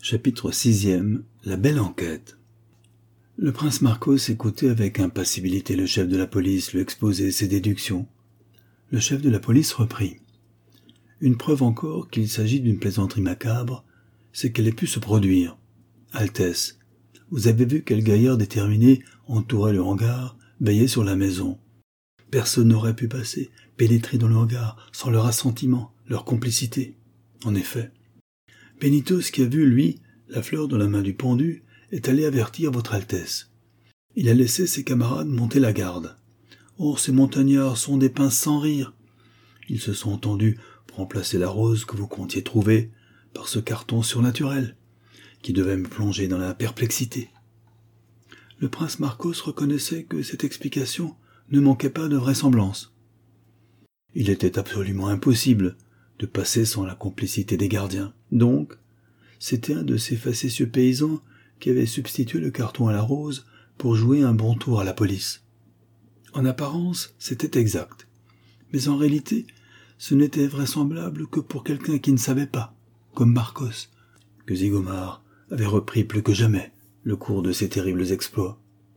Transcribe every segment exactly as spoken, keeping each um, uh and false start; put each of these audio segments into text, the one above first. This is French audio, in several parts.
Chapitre sixième. La belle enquête. Le prince Marcos écoutait avec impassibilité le chef de la police lui exposer ses déductions. Le chef de la police reprit. Une preuve encore qu'il s'agit d'une plaisanterie macabre, c'est qu'elle ait pu se produire. Altesse, vous avez vu quel gaillard déterminé entourait le hangar, veillait sur la maison. Personne n'aurait pu passer, pénétrer dans le hangar, sans leur assentiment, leur complicité. En effet, Benito's qui a vu, lui, la fleur dans la main du pendu, est allé avertir votre Altesse. Il a laissé ses camarades monter la garde. Or, ces montagnards sont des pinces sans rire. Ils se sont entendus pour remplacer la rose que vous comptiez trouver par ce carton surnaturel, qui devait me plonger dans la perplexité. Le prince Marcos reconnaissait que cette explication ne manquait pas de vraisemblance. Il était absolument impossible de passer sans la complicité des gardiens. Donc, c'était un de ces facétieux paysans qui avait substitué le carton à la rose pour jouer un bon tour à la police. En apparence, c'était exact. Mais en réalité, ce n'était vraisemblable que pour quelqu'un qui ne savait pas, comme Marcos, que Zigomar avait repris plus que jamais le cours de ses terribles exploits.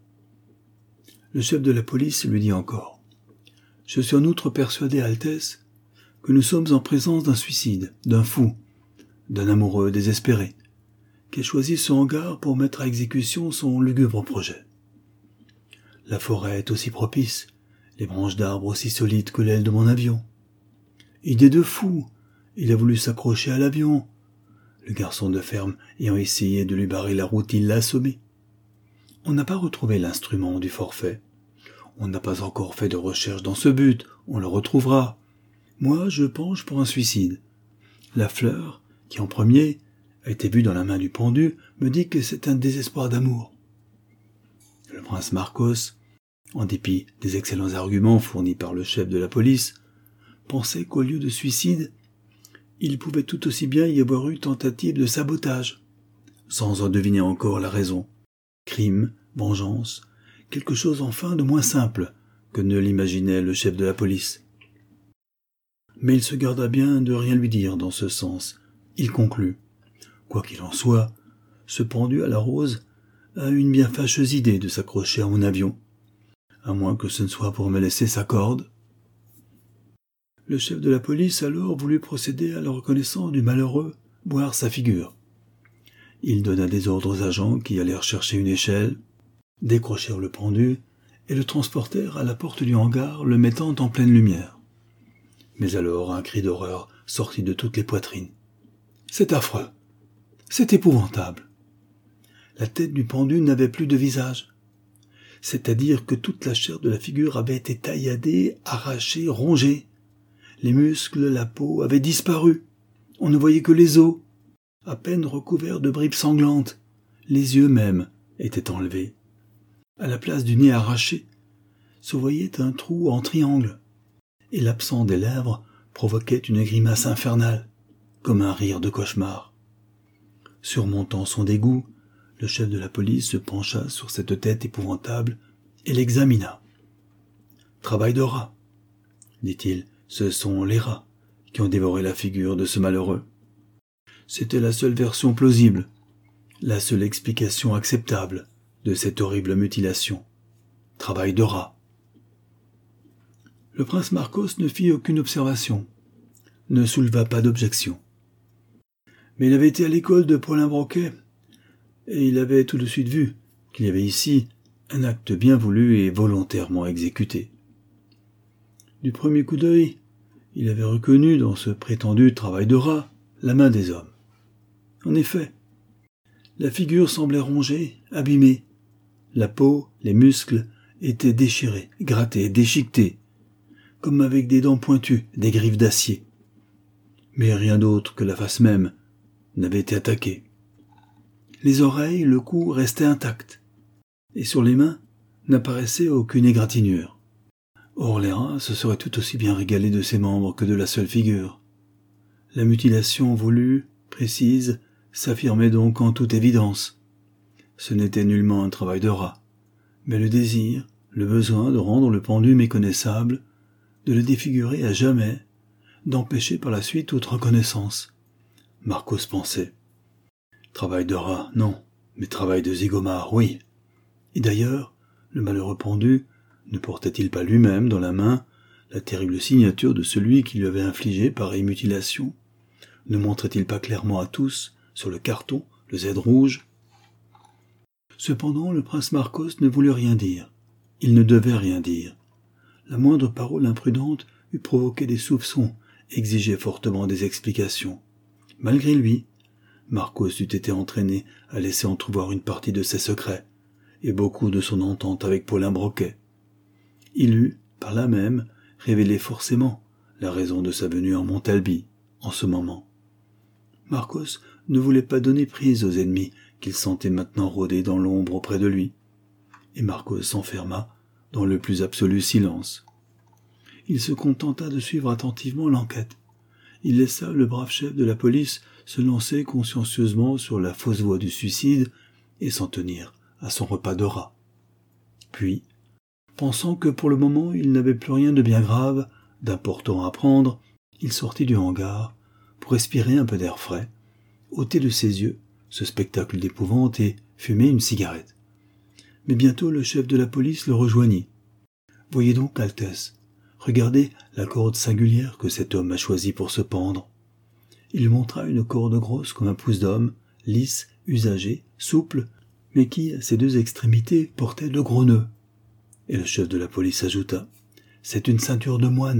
Le chef de la police lui dit encore « Je suis en outre persuadé, Altesse, que nous sommes en présence d'un suicide, d'un fou, d'un amoureux désespéré, qui a choisi ce hangar pour mettre à exécution son lugubre projet. La forêt est aussi propice, les branches d'arbres aussi solides que l'aile de mon avion. Idée de fou, il a voulu s'accrocher à l'avion. Le garçon de ferme ayant essayé de lui barrer la route, il l'a assommé. On n'a pas retrouvé l'instrument du forfait. On n'a pas encore fait de recherche dans ce but, on le retrouvera. Moi, je penche pour un suicide. La fleur, qui en premier a été vue dans la main du pendu, me dit que c'est un désespoir d'amour. Le prince Marcos, en dépit des excellents arguments fournis par le chef de la police, pensait qu'au lieu de suicide, il pouvait tout aussi bien y avoir eu tentative de sabotage, sans en deviner encore la raison. Crime, vengeance, quelque chose enfin de moins simple que ne l'imaginait le chef de la police. Mais il se garda bien de rien lui dire dans ce sens. Il conclut. Quoi qu'il en soit, ce pendu à la rose a une bien fâcheuse idée de s'accrocher à mon avion, à moins que ce ne soit pour me laisser sa corde. Le chef de la police alors voulut procéder à la reconnaissance du malheureux, boire sa figure. Il donna des ordres aux agents qui allèrent chercher une échelle, décrochèrent le pendu et le transportèrent à la porte du hangar, le mettant en pleine lumière. Mais alors un cri d'horreur sortit de toutes les poitrines. C'est affreux, c'est épouvantable. La tête du pendu n'avait plus de visage, c'est-à-dire que toute la chair de la figure avait été tailladée, arrachée, rongée. Les muscles, la peau avaient disparu. On ne voyait que les os, à peine recouverts de bribes sanglantes. Les yeux même étaient enlevés. À la place du nez arraché, se voyait un trou en triangle, et l'absent des lèvres provoquait une grimace infernale, comme un rire de cauchemar. Surmontant son dégoût, le chef de la police se pencha sur cette tête épouvantable et l'examina. « Travail de rat, dit-il, ce sont les rats qui ont dévoré la figure de ce malheureux. C'était la seule version plausible, la seule explication acceptable de cette horrible mutilation. Travail de rat. » Le prince Marcos ne fit aucune observation, ne souleva pas d'objection. Mais il avait été à l'école de Paulin Broquet, et il avait tout de suite vu qu'il y avait ici un acte bien voulu et volontairement exécuté. Du premier coup d'œil, il avait reconnu dans ce prétendu travail de rat la main des hommes. En effet, la figure semblait rongée, abîmée. La peau, les muscles étaient déchirés, grattés, déchiquetés, comme avec des dents pointues, des griffes d'acier. Mais rien d'autre que la face même n'avait été attaquée. Les oreilles, le cou restaient intacts, et sur les mains n'apparaissait aucune égratignure. Or les rats se seraient tout aussi bien régalés de ses membres que de la seule figure. La mutilation voulue, précise, s'affirmait donc en toute évidence. Ce n'était nullement un travail de rat, mais le désir, le besoin de rendre le pendu méconnaissable, de le défigurer à jamais, d'empêcher par la suite toute reconnaissance. Marcos pensait. Travail de rat, non, mais travail de zigomard, oui. Et d'ailleurs, le malheureux pendu ne portait-il pas lui-même dans la main la terrible signature de celui qui lui avait infligé pareille mutilation? Ne montrait-il pas clairement à tous, sur le carton, le Z rouge? Cependant, le prince Marcos ne voulut rien dire. Il ne devait rien dire. La moindre parole imprudente eût provoqué des soupçons, exigé fortement des explications. Malgré lui, Marcos eût été entraîné à laisser entrevoir une partie de ses secrets, et beaucoup de son entente avec Paulin Broquet. Il eût, par là même, révélé forcément la raison de sa venue en Montalbi, en ce moment. Marcos ne voulait pas donner prise aux ennemis qu'il sentait maintenant rôder dans l'ombre auprès de lui, et Marcos s'enferma dans le plus absolu silence. Il se contenta de suivre attentivement l'enquête. Il laissa le brave chef de la police se lancer consciencieusement sur la fausse voie du suicide et s'en tenir à son repas de rat. Puis, pensant que pour le moment il n'avait plus rien de bien grave, d'important à prendre, il sortit du hangar pour respirer un peu d'air frais, ôter de ses yeux ce spectacle d'épouvante et fumer une cigarette. Mais bientôt le chef de la police le rejoignit. « Voyez donc, Altesse, regardez la corde singulière que cet homme a choisie pour se pendre. » Il lui montra une corde grosse comme un pouce d'homme, lisse, usagée, souple, mais qui, à ses deux extrémités, portait de gros nœuds. Et le chef de la police ajouta « C'est une ceinture de moine. »